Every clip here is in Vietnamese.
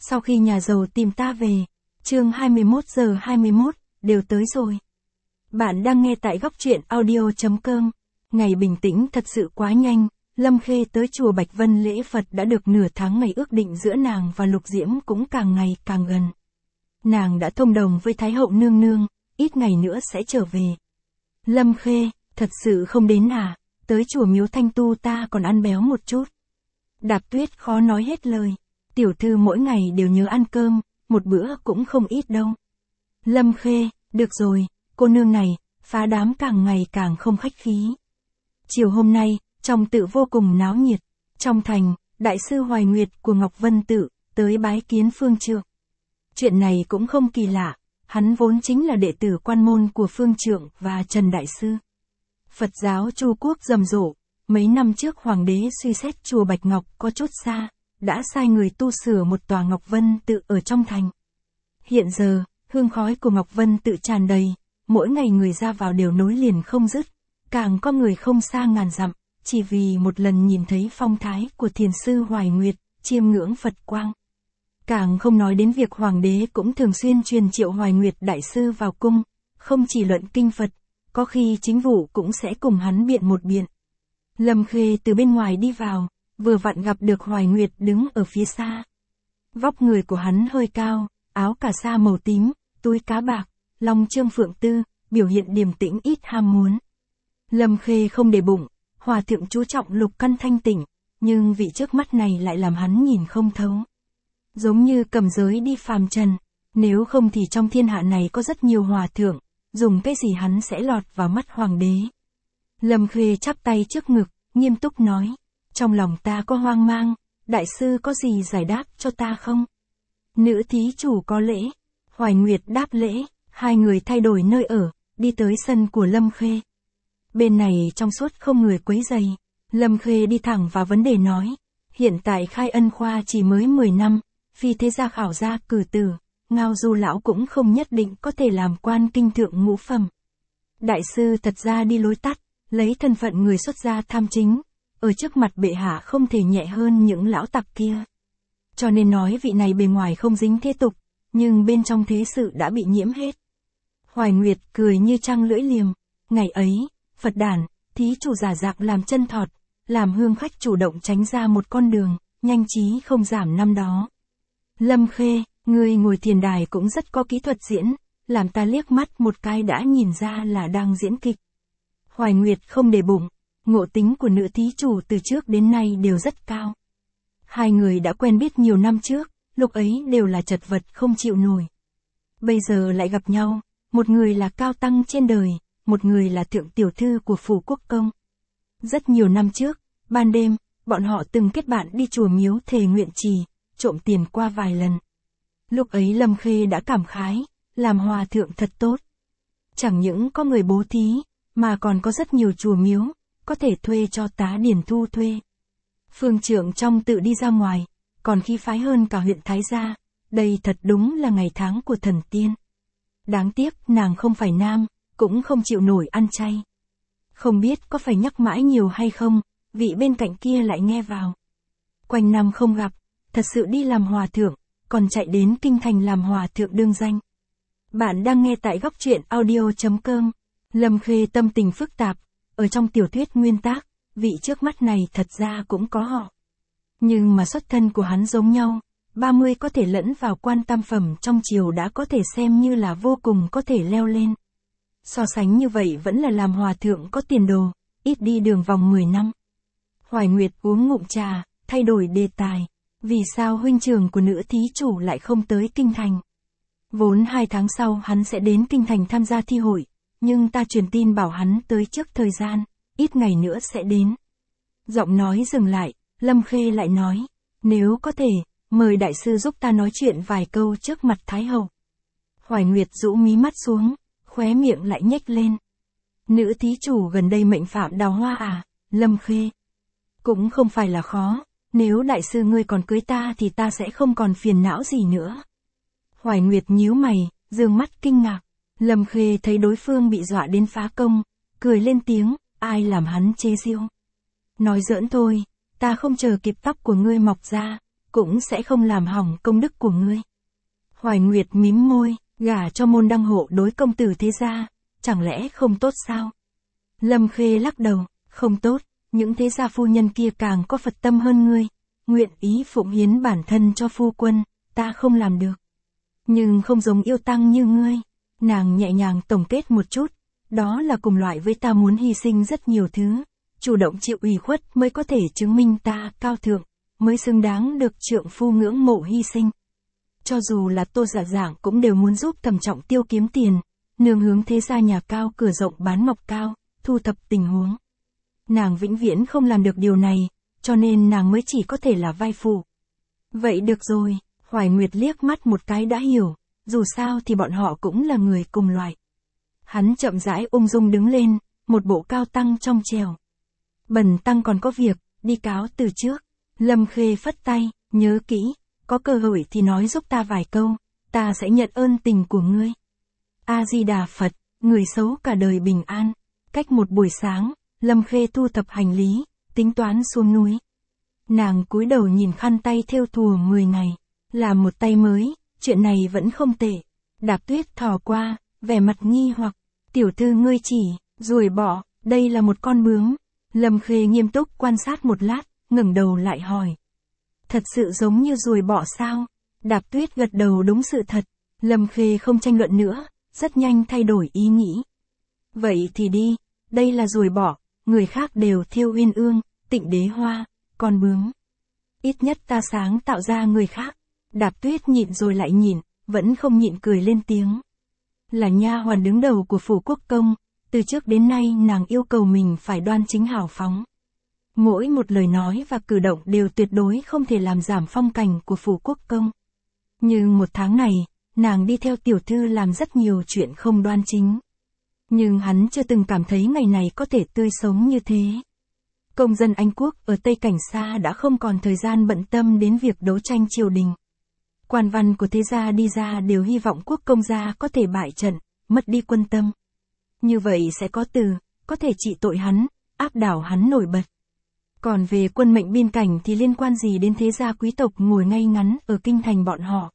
Sau khi nhà giàu tìm ta về, chương 21 giờ 21, đều tới rồi. Bạn đang nghe tại góc truyện audio.com. Ngày bình tĩnh thật sự quá nhanh, Lâm Khê tới chùa Bạch Vân lễ Phật đã được nửa tháng, ngày ước định giữa nàng và Lục Diễm cũng càng ngày càng gần. Nàng đã thông đồng với Thái hậu nương nương, ít ngày nữa sẽ trở về. Lâm Khê, thật sự không đến à, tới chùa Miếu Thanh Tu ta còn ăn béo một chút. Đạp Tuyết khó nói hết lời, tiểu thư mỗi ngày đều nhớ ăn cơm, một bữa cũng không ít đâu. Lâm Khê, được rồi, cô nương này, phá đám càng ngày càng không khách khí. Chiều hôm nay, trong tự vô cùng náo nhiệt, trong thành, đại sư Hoài Nguyệt của Ngọc Vân Tự, tới bái kiến Phương Trượng. Chuyện này cũng không kỳ lạ, hắn vốn chính là đệ tử quan môn của Phương Trượng và Trần Đại Sư. Phật giáo Chu Quốc rầm rộ, mấy năm trước hoàng đế suy xét chùa Bạch Ngọc có chút xa, đã sai người tu sửa một tòa Ngọc Vân Tự ở trong thành. Hiện giờ, hương khói của Ngọc Vân Tự tràn đầy, mỗi ngày người ra vào đều nối liền không dứt, càng có người không xa ngàn dặm, chỉ vì một lần nhìn thấy phong thái của thiền sư Hoài Nguyệt, chiêm ngưỡng Phật quang. Càng không nói đến việc hoàng đế cũng thường xuyên truyền triệu Hoài Nguyệt đại sư vào cung, không chỉ luận kinh Phật, có khi chính vụ cũng sẽ cùng hắn biện một biện. Lâm Khê từ bên ngoài đi vào, vừa vặn gặp được Hoài Nguyệt đứng ở phía xa. Vóc người của hắn hơi cao, áo cà sa màu tím, túi cá bạc, long trương phượng tư, biểu hiện điềm tĩnh ít ham muốn. Lâm Khê không để bụng, hòa thượng chú trọng lục căn thanh tịnh, nhưng vị trước mắt này lại làm hắn nhìn không thấu. Giống như cầm giới đi phàm trần, nếu không thì trong thiên hạ này có rất nhiều hòa thượng, dùng cái gì hắn sẽ lọt vào mắt hoàng đế. Lâm Khê chắp tay trước ngực, nghiêm túc nói, trong lòng ta có hoang mang, đại sư có gì giải đáp cho ta không? Nữ thí chủ có lễ. Hoài Nguyệt đáp lễ, hai người thay đổi nơi ở, đi tới sân của Lâm Khê. Bên này trong suốt không người quấy rầy, Lâm Khê đi thẳng vào vấn đề nói, hiện tại khai ân khoa chỉ mới 10 năm, phi thế gia khảo gia cử tử, Ngao Du lão cũng không nhất định có thể làm quan kinh thượng ngũ phẩm. Đại sư thật ra đi lối tắt, lấy thân phận người xuất gia tham chính, ở trước mặt bệ hạ không thể nhẹ hơn những lão tặc kia. Cho nên nói vị này bề ngoài không dính thế tục, nhưng bên trong thế sự đã bị nhiễm hết. Hoài Nguyệt cười như trăng lưỡi liềm, ngày ấy, Phật đản, thí chủ giả dạc làm chân thọt, làm hương khách chủ động tránh ra một con đường, nhanh trí không giảm năm đó. Lâm Khê, người ngồi thiền đài cũng rất có kỹ thuật diễn, làm ta liếc mắt một cái đã nhìn ra là đang diễn kịch. Hoài Nguyệt không để bụng, ngộ tính của nữ thí chủ từ trước đến nay đều rất cao. Hai người đã quen biết nhiều năm trước, lúc ấy đều là chật vật không chịu nổi. Bây giờ lại gặp nhau, một người là cao tăng trên đời, một người là thượng tiểu thư của phủ quốc công. Rất nhiều năm trước, ban đêm, bọn họ từng kết bạn đi chùa Miếu thề nguyện trì, trộm tiền qua vài lần. Lúc ấy Lâm Khê đã cảm khái, làm hòa thượng thật tốt. Chẳng những có người bố thí, mà còn có rất nhiều chùa miếu, có thể thuê cho tá điển thu thuê. Phương Trượng trong tự đi ra ngoài, còn khí phái hơn cả huyện Thái Gia, đây thật đúng là ngày tháng của thần tiên. Đáng tiếc nàng không phải nam, cũng không chịu nổi ăn chay. Không biết có phải nhắc mãi nhiều hay không, vị bên cạnh kia lại nghe vào. Quanh năm không gặp, thật sự đi làm hòa thượng, còn chạy đến kinh thành làm hòa thượng đương danh. Bạn đang nghe tại góc truyện audio.com. Lâm Khê tâm tình phức tạp, ở trong tiểu thuyết nguyên tác, vị trước mắt này thật ra cũng có họ. Nhưng mà xuất thân của hắn giống nhau, 30 có thể lẫn vào quan tam phẩm trong triều đã có thể xem như là vô cùng có thể leo lên. So sánh như vậy vẫn là làm hòa thượng có tiền đồ, ít đi đường vòng 10 năm. Hoài Nguyệt uống ngụm trà, thay đổi đề tài. Vì sao huynh trưởng của nữ thí chủ lại không tới kinh thành? Vốn 2 tháng sau hắn sẽ đến kinh thành tham gia thi hội, nhưng ta truyền tin bảo hắn tới trước thời gian, ít ngày nữa sẽ đến. Giọng nói dừng lại, Lâm Khê lại nói, nếu có thể, mời đại sư giúp ta nói chuyện vài câu trước mặt Thái hậu. Hoài Nguyệt rũ mí mắt xuống, khóe miệng lại nhếch lên. Nữ thí chủ gần đây mệnh phạm đào hoa à, Lâm Khê? Cũng không phải là khó, nếu đại sư ngươi còn cưới ta thì ta sẽ không còn phiền não gì nữa. Hoài Nguyệt nhíu mày, dương mắt kinh ngạc. Lâm Khê thấy đối phương bị dọa đến phá công, cười lên tiếng, ai làm hắn chế giễu. Nói giỡn thôi, ta không chờ kịp tóc của ngươi mọc ra, cũng sẽ không làm hỏng công đức của ngươi. Hoài Nguyệt mím môi, gả cho môn đăng hộ đối công tử thế gia, chẳng lẽ không tốt sao? Lâm Khê lắc đầu, không tốt, những thế gia phu nhân kia càng có Phật tâm hơn ngươi, nguyện ý phụng hiến bản thân cho phu quân, ta không làm được. Nhưng không giống yêu tăng như ngươi, nàng nhẹ nhàng tổng kết một chút, đó là cùng loại với ta muốn hy sinh rất nhiều thứ, chủ động chịu ủy khuất mới có thể chứng minh ta cao thượng, mới xứng đáng được trượng phu ngưỡng mộ hy sinh. Cho dù là Tô Dạ Dạng cũng đều muốn giúp Thẩm Trọng Tiêu kiếm tiền, nương hướng thế gia nhà cao cửa rộng bán ngọc cao, thu thập tình huống. Nàng vĩnh viễn không làm được điều này, cho nên nàng mới chỉ có thể là vai phụ. Vậy được rồi, Hoài Nguyệt liếc mắt một cái đã hiểu, dù sao thì bọn họ cũng là người cùng loại. Hắn chậm rãi ung dung đứng lên, một bộ cao tăng trong trèo. Bần tăng còn có việc, đi cáo từ trước. Lâm Khê phất tay, nhớ kỹ, có cơ hội thì nói giúp ta vài câu, ta sẽ nhận ơn tình của ngươi. A-di-đà Phật, người xấu cả đời bình an. Cách một buổi sáng, Lâm Khê thu thập hành lý, tính toán xuống núi. Nàng cúi đầu nhìn khăn tay thêu thùa 10 ngày, làm một tay mới, chuyện này vẫn không tệ. Đạp Tuyết thò qua, vẻ mặt nghi hoặc, tiểu thư ngươi chỉ, ruồi bọ, đây là một con bướm. Lâm Khê nghiêm túc quan sát một lát, ngẩng đầu lại hỏi. Thật sự giống như ruồi bọ sao? Đạp Tuyết gật đầu đúng sự thật. Lâm Khê không tranh luận nữa, rất nhanh thay đổi ý nghĩ. Vậy thì đi, đây là ruồi bọ, người khác đều thêu uyên ương, tịnh đế hoa, con bướm. Ít nhất ta sáng tạo ra người khác. Đạp Tuyết nhịn rồi lại nhịn, vẫn không nhịn cười lên tiếng. Là nha hoàn đứng đầu của phủ quốc công, từ trước đến nay nàng yêu cầu mình phải đoan chính hào phóng. Mỗi một lời nói và cử động đều tuyệt đối không thể làm giảm phong cảnh của phủ quốc công. Nhưng một tháng này, nàng đi theo tiểu thư làm rất nhiều chuyện không đoan chính. Nhưng hắn chưa từng cảm thấy ngày này có thể tươi sống như thế. Công dân Anh quốc ở Tây Cảnh Sa đã không còn thời gian bận tâm đến việc đấu tranh triều đình. Quan văn của thế gia đi ra đều hy vọng quốc công gia có thể bại trận, mất đi quân tâm. Như vậy sẽ có thể trị tội hắn, áp đảo hắn nổi bật. Còn về quân mệnh biên cảnh thì liên quan gì đến thế gia quý tộc ngồi ngay ngắn ở kinh thành bọn họ.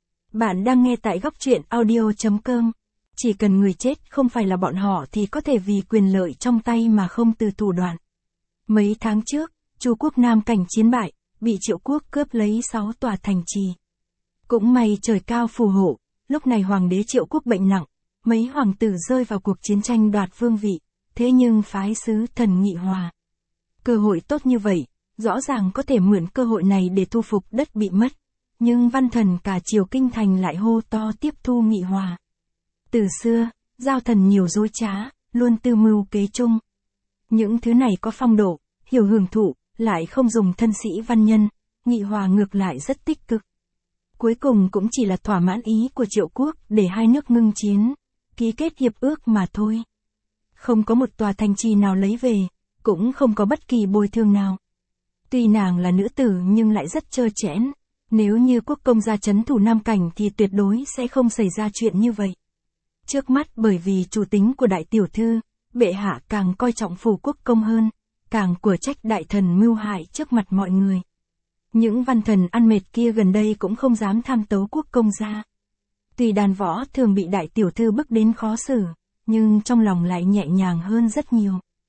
Bạn đang nghe tại góc truyện audio.com. Chỉ cần người chết không phải là bọn họ thì có thể vì quyền lợi trong tay mà không từ thủ đoạn. Mấy tháng trước, Chu quốc Nam Cảnh chiến bại, bị Triệu quốc cướp lấy 6 tòa thành trì. Cũng may trời cao phù hộ, lúc này hoàng đế Triệu quốc bệnh nặng, mấy hoàng tử rơi vào cuộc chiến tranh đoạt vương vị, thế nhưng phái sứ thần nghị hòa. Cơ hội tốt như vậy, rõ ràng có thể mượn cơ hội này để thu phục đất bị mất, nhưng văn thần cả triều kinh thành lại hô to tiếp thu nghị hòa. Từ xưa, giao thần nhiều dối trá, luôn tư mưu kế chung. Những thứ này có phong độ, hiểu hưởng thụ, lại không dùng thân sĩ văn nhân, nghị hòa ngược lại rất tích cực. Cuối cùng cũng chỉ là thỏa mãn ý của Triệu quốc để hai nước ngưng chiến, ký kết hiệp ước mà thôi. Không có một tòa thành trì nào lấy về, cũng không có bất kỳ bồi thường nào. Tuy nàng là nữ tử nhưng lại rất trơ trẽn, nếu như quốc công gia trấn thủ Nam Cảnh thì tuyệt đối sẽ không xảy ra chuyện như vậy. Trước mắt bởi vì chủ tính của đại tiểu thư, bệ hạ càng coi trọng phủ quốc công hơn, càng của trách đại thần mưu hại trước mặt mọi người. Những văn thần ăn mệt kia gần đây cũng không dám tham tấu quốc công gia. Tuy đàn võ thường bị đại tiểu thư bức đến khó xử, nhưng trong lòng lại nhẹ nhàng hơn rất nhiều.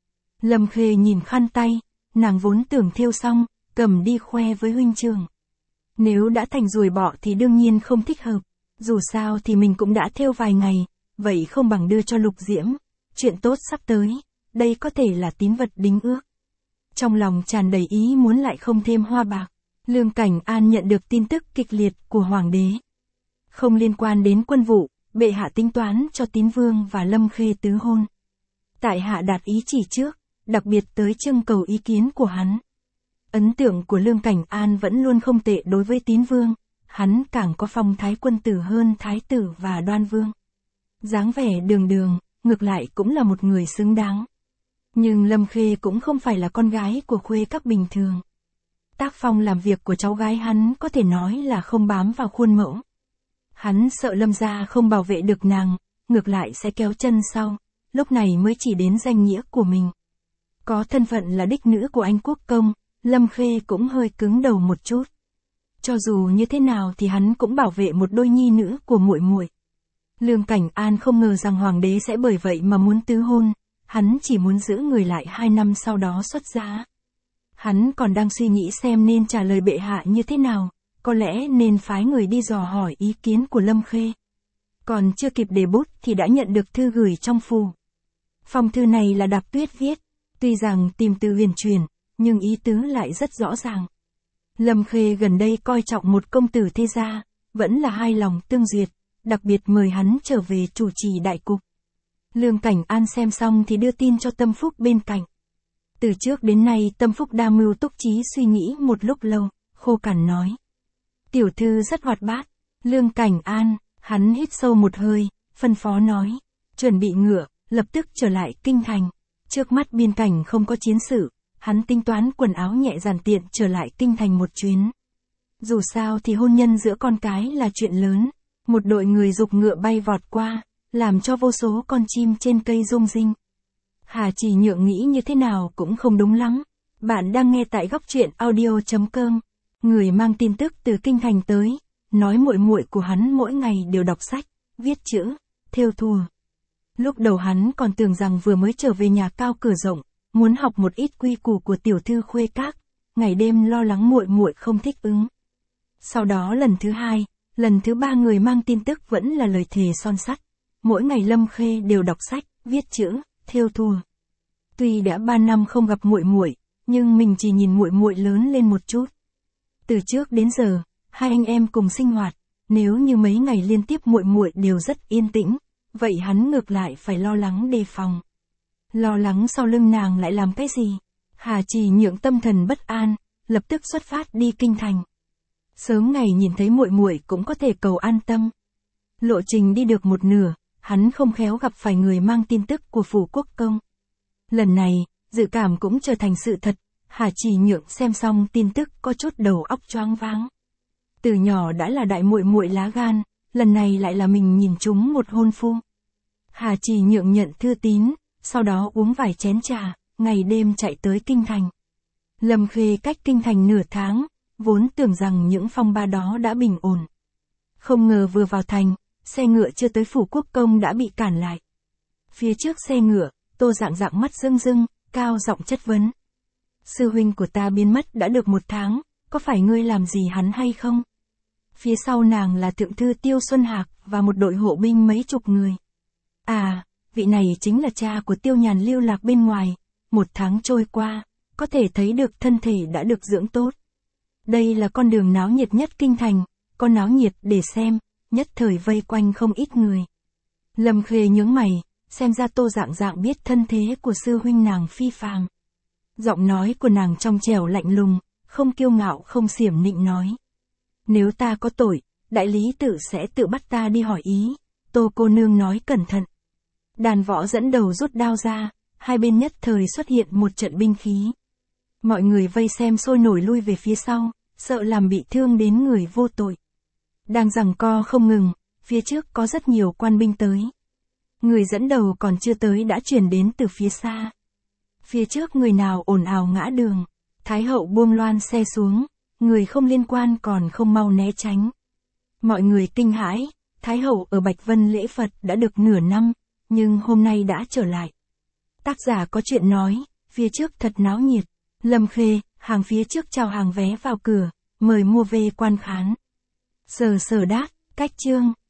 Lâm Khê nhìn khăn tay, nàng vốn tưởng thêu xong, cầm đi khoe với huynh trưởng. Nếu đã thành ruồi bọ thì đương nhiên không thích hợp, dù sao thì mình cũng đã thêu vài ngày, vậy không bằng đưa cho Lục Diễm, chuyện tốt sắp tới, đây có thể là tín vật đính ước. Trong lòng tràn đầy ý muốn lại không thêm hoa bạc, Lương Cảnh An nhận được tin tức kịch liệt của hoàng đế. Không liên quan đến quân vụ, bệ hạ tính toán cho Tín Vương và Lâm Khê tứ hôn. Tại hạ đạt ý chỉ trước, đặc biệt tới trưng cầu ý kiến của hắn. Ấn tượng của Lương Cảnh An vẫn luôn không tệ đối với Tín Vương, hắn càng có phong thái quân tử hơn Thái tử và Đoan Vương. Dáng vẻ đường đường, ngược lại cũng là một người xứng đáng. Nhưng Lâm Khê cũng không phải là con gái của khuê các bình thường. Tác phong làm việc của cháu gái hắn có thể nói là không bám vào khuôn mẫu. Hắn sợ Lâm gia không bảo vệ được nàng, ngược lại sẽ kéo chân sau, lúc này mới chỉ đến danh nghĩa của mình. Có thân phận là đích nữ của Anh quốc công, Lâm Khê cũng hơi cứng đầu một chút. Cho dù như thế nào thì hắn cũng bảo vệ một đôi nhi nữ của muội muội. Lương Cảnh An không ngờ rằng hoàng đế sẽ bởi vậy mà muốn tứ hôn, hắn chỉ muốn giữ người lại 2 năm sau đó xuất giá. Hắn còn đang suy nghĩ xem nên trả lời bệ hạ như thế nào, có lẽ nên phái người đi dò hỏi ý kiến của Lâm Khê. Còn chưa kịp để bút thì đã nhận được thư gửi trong phủ. Phong thư này là Đạp Tuyết viết, tuy rằng tìm từ huyền truyền, nhưng ý tứ lại rất rõ ràng. Lâm Khê gần đây coi trọng một công tử thế gia, vẫn là hai lòng tương duyệt, đặc biệt mời hắn trở về chủ trì đại cục. Lương Cảnh An xem xong thì đưa tin cho Tâm Phúc bên cạnh. Từ trước đến nay Tâm Phúc đa mưu túc trí suy nghĩ một lúc lâu, khô cằn nói. Tiểu thư rất hoạt bát. Lương Cảnh An, hắn hít sâu một hơi, phân phó nói. Chuẩn bị ngựa, lập tức trở lại kinh thành. Trước mắt biên cảnh không có chiến sự, hắn tính toán quần áo nhẹ giản tiện trở lại kinh thành một chuyến. Dù sao thì hôn nhân giữa con cái là chuyện lớn. Một đội người giục ngựa bay vọt qua, làm cho vô số con chim trên cây rung rinh. Hà Chỉ Nhượng nghĩ như thế nào cũng không đúng lắm. Bạn đang nghe tại góc truyện audio.com. Người mang tin tức từ kinh thành tới, nói muội muội của hắn mỗi ngày đều đọc sách, viết chữ, thêu thùa. Lúc đầu hắn còn tưởng rằng vừa mới trở về nhà cao cửa rộng, muốn học một ít quy củ của tiểu thư khuê các, ngày đêm lo lắng muội muội không thích ứng. Sau đó lần thứ 2, lần thứ 3 người mang tin tức vẫn là lời thề son sắt. Mỗi ngày Lâm Khê đều đọc sách, viết chữ, thêu thùa. Tuy đã 3 năm không gặp muội muội, nhưng mình chỉ nhìn muội muội lớn lên một chút. Từ trước đến giờ, hai anh em cùng sinh hoạt, nếu như mấy ngày liên tiếp muội muội đều rất yên tĩnh, vậy hắn ngược lại phải lo lắng đề phòng. Lo lắng sau lưng nàng lại làm cái gì? Hà Chỉ Nhượng tâm thần bất an, lập tức xuất phát đi kinh thành. Sớm ngày nhìn thấy muội muội cũng có thể cầu an tâm. Lộ trình đi được một nửa, hắn không khéo gặp phải người mang tin tức của phủ quốc công. Lần này, dự cảm cũng trở thành sự thật, Hà Chỉ Nhượng xem xong tin tức có chút đầu óc choáng váng. Từ nhỏ đã là đại muội muội lá gan, lần này lại là mình nhìn trúng một hôn phu. Hà Chỉ Nhượng nhận thư tín, sau đó uống vài chén trà, ngày đêm chạy tới kinh thành. Lâm Khê cách kinh thành nửa tháng, vốn tưởng rằng những phong ba đó đã bình ổn. Không ngờ vừa vào thành, xe ngựa chưa tới phủ quốc công đã bị cản lại. Phía trước xe ngựa, Tô Dạng Dạng mắt rưng rưng, cao giọng chất vấn. Sư huynh của ta biến mất đã được 1 tháng, có phải ngươi làm gì hắn hay không? Phía sau nàng là thượng thư Tiêu Xuân Hạc và một đội hộ binh mấy chục người. À, vị này chính là cha của Tiêu Nhàn lưu lạc bên ngoài. 1 tháng trôi qua, có thể thấy được thân thể đã được dưỡng tốt. Đây là con đường náo nhiệt nhất kinh thành, có náo nhiệt để xem, nhất thời vây quanh không ít người. Lâm Khê nhướng mày, xem ra Tô Dạng Dạng biết thân thế của sư huynh nàng phi phàm. Giọng nói của nàng trong trẻo lạnh lùng, không kiêu ngạo không xiểm nịnh nói. Nếu ta có tội, đại lý tự sẽ tự bắt ta đi hỏi ý. Tô cô nương nói cẩn thận. Đàn võ dẫn đầu rút đao ra, hai bên nhất thời xuất hiện một trận binh khí. Mọi người vây xem sôi nổi lui về phía sau, sợ làm bị thương đến người vô tội. Đang giằng co không ngừng, phía trước có rất nhiều quan binh tới. Người dẫn đầu còn chưa tới đã chuyển đến từ phía xa. Phía trước người nào ồn ào ngã đường, Thái hậu buông loan xe xuống, người không liên quan còn không mau né tránh. Mọi người kinh hãi, Thái hậu ở Bạch Vân lễ Phật đã được nửa năm, nhưng hôm nay đã trở lại. Tác giả có chuyện nói, phía trước thật náo nhiệt. Lâm Khê, hàng phía trước chào hàng vé vào cửa, mời mua về quan khán. Sở đát, cách chương.